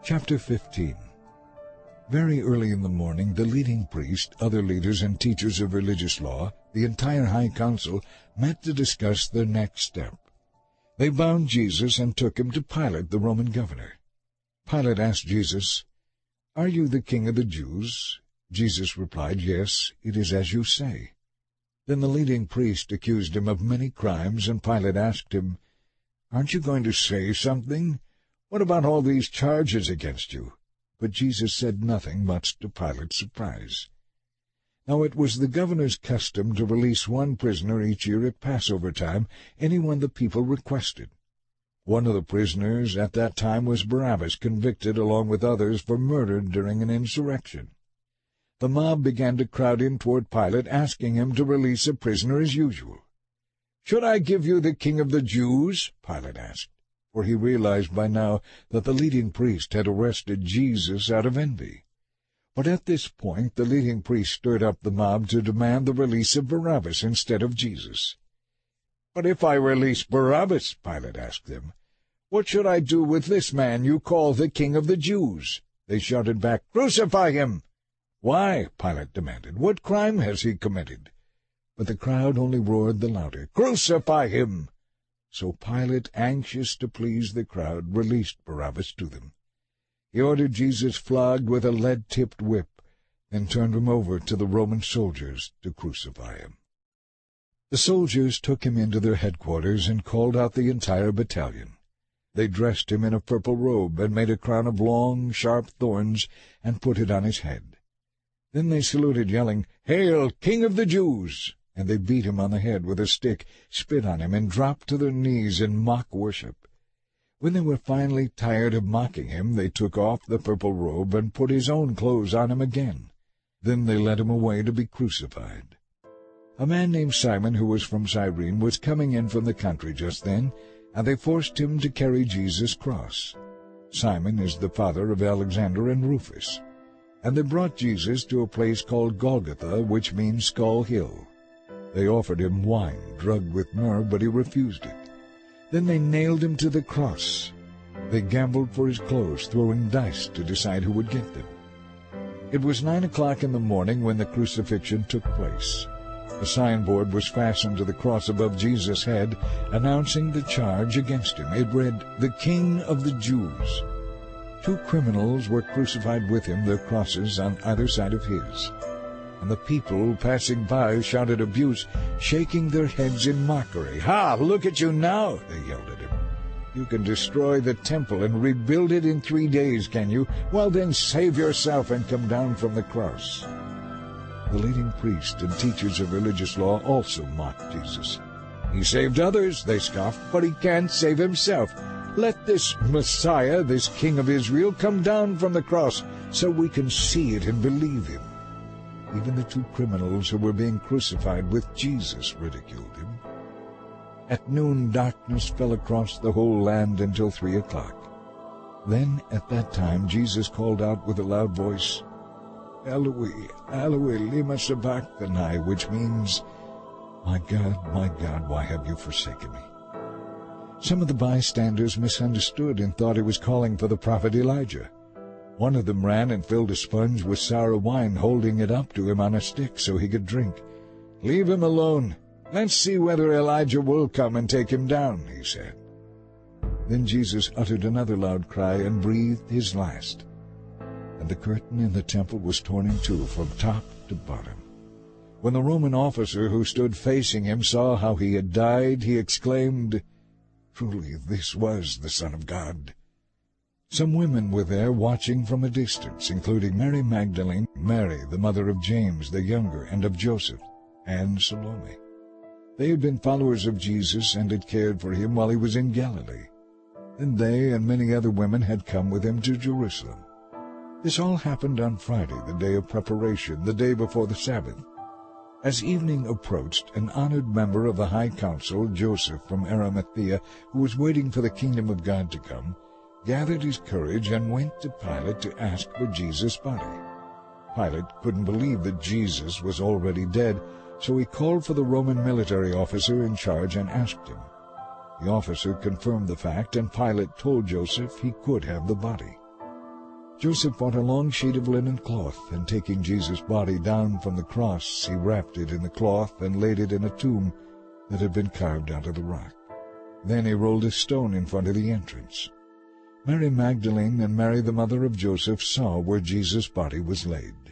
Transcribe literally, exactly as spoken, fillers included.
Chapter fifteen. Very early in the morning, the leading priest, other leaders and teachers of religious law, the entire high council, met to discuss their next step. They bound Jesus and took him to Pilate, the Roman governor. Pilate asked Jesus, "Are you the king of the Jews?" Jesus replied, "Yes, it is as you say." Then the leading priest accused him of many crimes, and Pilate asked him, "Aren't you going to say something? What about all these charges against you?" But Jesus said nothing, much to Pilate's surprise. Now it was the governor's custom to release one prisoner each year at Passover time, anyone the people requested. One of the prisoners at that time was Barabbas, convicted along with others for murder during an insurrection. The mob began to crowd in toward Pilate, asking him to release a prisoner as usual. "Should I give you the king of the Jews?" Pilate asked, for he realized by now that the leading priest had arrested Jesus out of envy. But at this point the leading priest stirred up the mob to demand the release of Barabbas instead of Jesus. "But if I release Barabbas," Pilate asked them, "what should I do with this man you call the king of the Jews?" They shouted back, "Crucify him!" "Why?" Pilate demanded. "What crime has he committed?" But the crowd only roared the louder, "Crucify him!" So Pilate, anxious to please the crowd, released Barabbas to them. He ordered Jesus flogged with a lead-tipped whip, then turned him over to the Roman soldiers to crucify him. The soldiers took him into their headquarters and called out the entire battalion. They dressed him in a purple robe and made a crown of long, sharp thorns and put it on his head. Then they saluted, yelling, "Hail, King of the Jews!" And they beat him on the head with a stick, spit on him, and dropped to their knees in mock worship. When they were finally tired of mocking him, they took off the purple robe and put his own clothes on him again. Then they led him away to be crucified. A man named Simon, who was from Cyrene, was coming in from the country just then, and they forced him to carry Jesus' cross. Simon is the father of Alexander and Rufus. And they brought Jesus to a place called Golgotha, which means Skull Hill. They offered him wine drugged with myrrh, but he refused it. Then they nailed him to the cross. They gambled for his clothes, throwing dice to decide who would get them. It was nine o'clock in the morning when the crucifixion took place. A signboard was fastened to the cross above Jesus' head, announcing the charge against him. It read, "The King of the Jews." Two criminals were crucified with him, their crosses on either side of his. And the people passing by shouted abuse, shaking their heads in mockery. "Ha! Look at you now!" they yelled at him. "You can destroy the temple and rebuild it in three days, can you? Well then, save yourself and come down from the cross." The leading priests and teachers of religious law also mocked Jesus. "He saved others," they scoffed, "but he can't save himself. Let this Messiah, this King of Israel, come down from the cross so we can see it and believe him." Even the two criminals who were being crucified with Jesus ridiculed him. At noon darkness fell across the whole land until three o'clock. Then at that time Jesus called out with a loud voice, "Eloi, Eloi, lema sabachthani," which means, "My God, my God, why have you forsaken me?" Some of the bystanders misunderstood and thought he was calling for the prophet Elijah. One of them ran and filled a sponge with sour wine, holding it up to him on a stick so he could drink. "Leave him alone. Let's see whether Elijah will come and take him down," he said. Then Jesus uttered another loud cry and breathed his last. And the curtain in the temple was torn in two from top to bottom. When the Roman officer who stood facing him saw how he had died, he exclaimed, "Truly this was the Son of God." Some women were there watching from a distance, including Mary Magdalene, Mary, the mother of James the younger and of Joseph, and Salome. They had been followers of Jesus and had cared for him while he was in Galilee. And they and many other women had come with him to Jerusalem. This all happened on Friday, the day of preparation, the day before the Sabbath. As evening approached, an honored member of the High Council, Joseph from Arimathea, who was waiting for the kingdom of God to come, gathered his courage and went to Pilate to ask for Jesus' body. Pilate couldn't believe that Jesus was already dead, so he called for the Roman military officer in charge and asked him. The officer confirmed the fact, and Pilate told Joseph he could have the body. Joseph bought a long sheet of linen cloth, and taking Jesus' body down from the cross, he wrapped it in the cloth and laid it in a tomb that had been carved out of the rock. Then he rolled a stone in front of the entrance. Mary Magdalene and Mary the mother of Joseph saw where Jesus' body was laid.